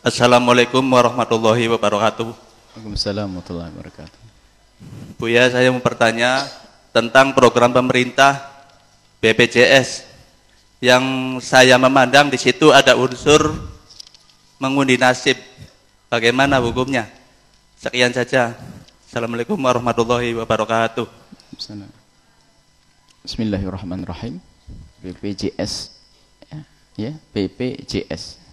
Assalamualaikum warahmatullahi wabarakatuh. Waalaikumsalam warahmatullahi wabarakatuh. Buya, saya mau bertanya tentang program pemerintah BPJS yang saya memandang di situ ada unsur mengundi nasib. Bagaimana hukumnya? Sekian saja. Assalamualaikum warahmatullahi wabarakatuh. Bismillahirrahmanirrahim. BPJS, ya, BPJS.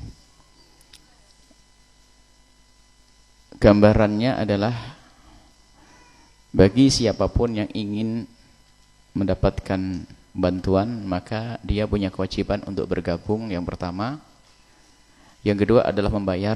Gambarannya adalah bagi siapapun yang ingin mendapatkan bantuan, maka dia punya kewajiban untuk bergabung, yang pertama. Yang kedua adalah membayar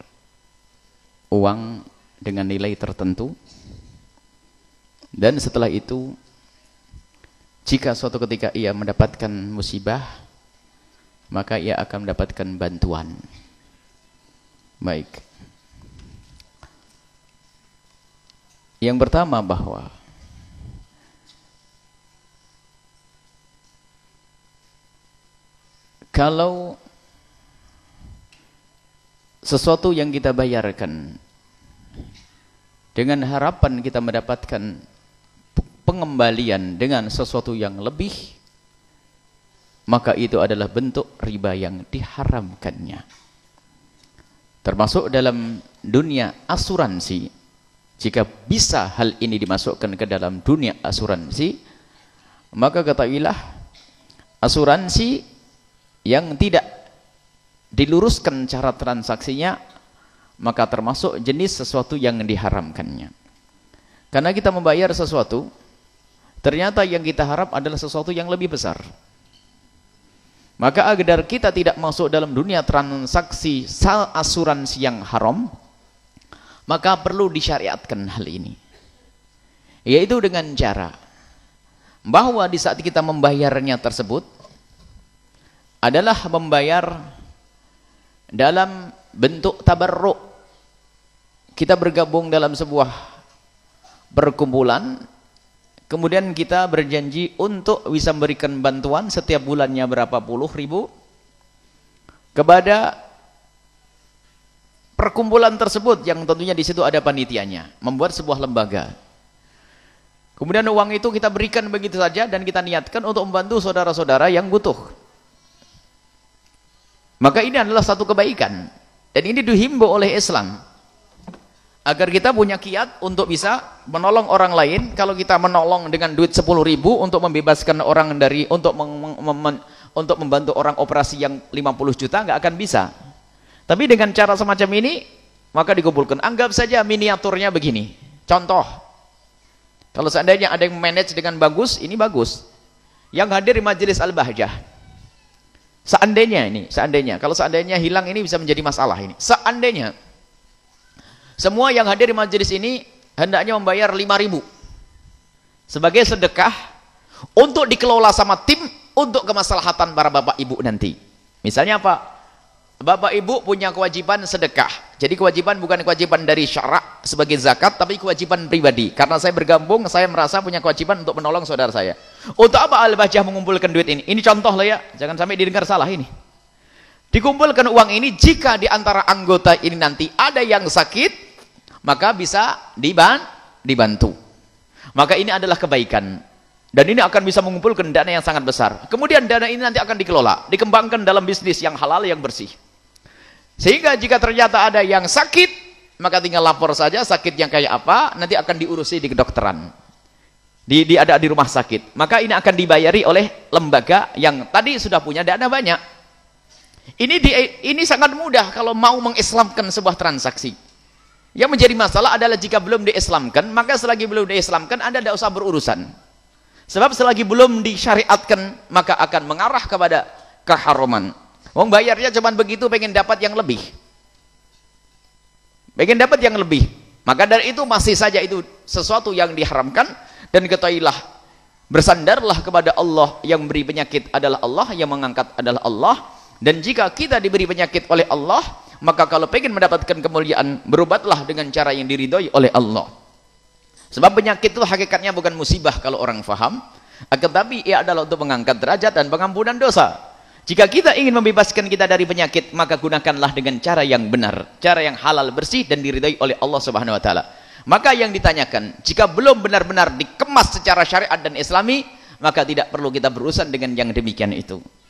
uang dengan nilai tertentu. Dan setelah itu, jika suatu ketika ia mendapatkan musibah, maka ia akan mendapatkan bantuan. Baik. Yang pertama, bahwa kalau sesuatu yang kita bayarkan dengan harapan kita mendapatkan pengembalian dengan sesuatu yang lebih, maka itu adalah bentuk riba yang diharamkannya. Termasuk dalam dunia asuransi. Jika bisa hal ini dimasukkan ke dalam dunia asuransi, maka ketahuilah, asuransi yang tidak diluruskan cara transaksinya, maka termasuk jenis sesuatu yang diharamkannya. Karena kita membayar sesuatu, ternyata yang kita harap adalah sesuatu yang lebih besar. Maka agar kita tidak masuk dalam dunia transaksi asuransi yang haram, maka perlu disyariatkan hal ini, yaitu dengan cara bahwa di saat kita membayarnya tersebut adalah membayar dalam bentuk tabarruk. Kita bergabung dalam sebuah perkumpulan, kemudian kita berjanji untuk bisa memberikan bantuan setiap bulannya berapa puluh ribu kepada perkumpulan tersebut, yang tentunya di situ ada panitianya, membuat sebuah lembaga. Kemudian uang itu kita berikan begitu saja dan kita niatkan untuk membantu saudara-saudara yang butuh. Maka ini adalah satu kebaikan, dan ini dihimbau oleh Islam agar kita punya kiat untuk bisa menolong orang lain. Kalau kita menolong dengan duit 10.000 untuk membebaskan orang dari untuk membantu orang operasi yang 50 juta, nggak akan bisa. Tapi dengan cara semacam ini, maka dikumpulkan. Anggap saja miniaturnya begini. Contoh, kalau seandainya ada yang manage dengan bagus, ini bagus. Yang hadir di majelis Al-Bahjah, kalau seandainya hilang ini bisa menjadi masalah ini. Seandainya semua yang hadir di majelis ini hendaknya membayar 5.000 sebagai sedekah untuk dikelola sama tim untuk kemaslahatan para bapak ibu nanti. Misalnya apa? Bapak ibu punya kewajiban sedekah. Jadi kewajiban bukan kewajiban dari syarak sebagai zakat, tapi kewajiban pribadi. Karena saya bergabung, saya merasa punya kewajiban untuk menolong saudara saya. Untuk apa Al-Bahjah mengumpulkan duit ini? Ini contoh lah ya, jangan sampai didengar salah ini. Dikumpulkan uang ini, jika di antara anggota ini nanti ada yang sakit, maka bisa dibantu. Maka ini adalah kebaikan. Dan ini akan bisa mengumpulkan dana yang sangat besar. Kemudian dana ini nanti akan dikelola, dikembangkan dalam bisnis yang halal, yang bersih. Sehingga jika ternyata ada yang sakit, maka tinggal lapor saja sakit yang kayak apa, nanti akan diurusi di kedokteran. Ada di rumah sakit. Maka ini akan dibayari oleh lembaga yang tadi sudah punya dana banyak. Ini sangat mudah kalau mau mengislamkan sebuah transaksi. Yang menjadi masalah adalah jika belum diislamkan, maka selagi belum diislamkan Anda tidak usah berurusan. Sebab selagi belum disyariatkan, maka akan mengarah kepada keharaman. Wong bayarnya cuma begitu, pengen dapat yang lebih. Pengen dapat yang lebih. Maka dari itu masih saja itu sesuatu yang diharamkan. Dan ketahuilah, bersandarlah kepada Allah. Yang beri penyakit adalah Allah, yang mengangkat adalah Allah. Dan jika kita diberi penyakit oleh Allah, maka kalau pengen mendapatkan kemuliaan, berobatlah dengan cara yang diridhoi oleh Allah. Sebab penyakit itu hakikatnya bukan musibah kalau orang faham, tetapi ia adalah untuk mengangkat derajat dan pengampunan dosa. Jika kita ingin membebaskan kita dari penyakit, maka gunakanlah dengan cara yang benar, cara yang halal, bersih dan diridhai oleh Allah Subhanahu wa taala. Maka yang ditanyakan, jika belum benar-benar dikemas secara syariat dan islami, maka tidak perlu kita berurusan dengan yang demikian itu.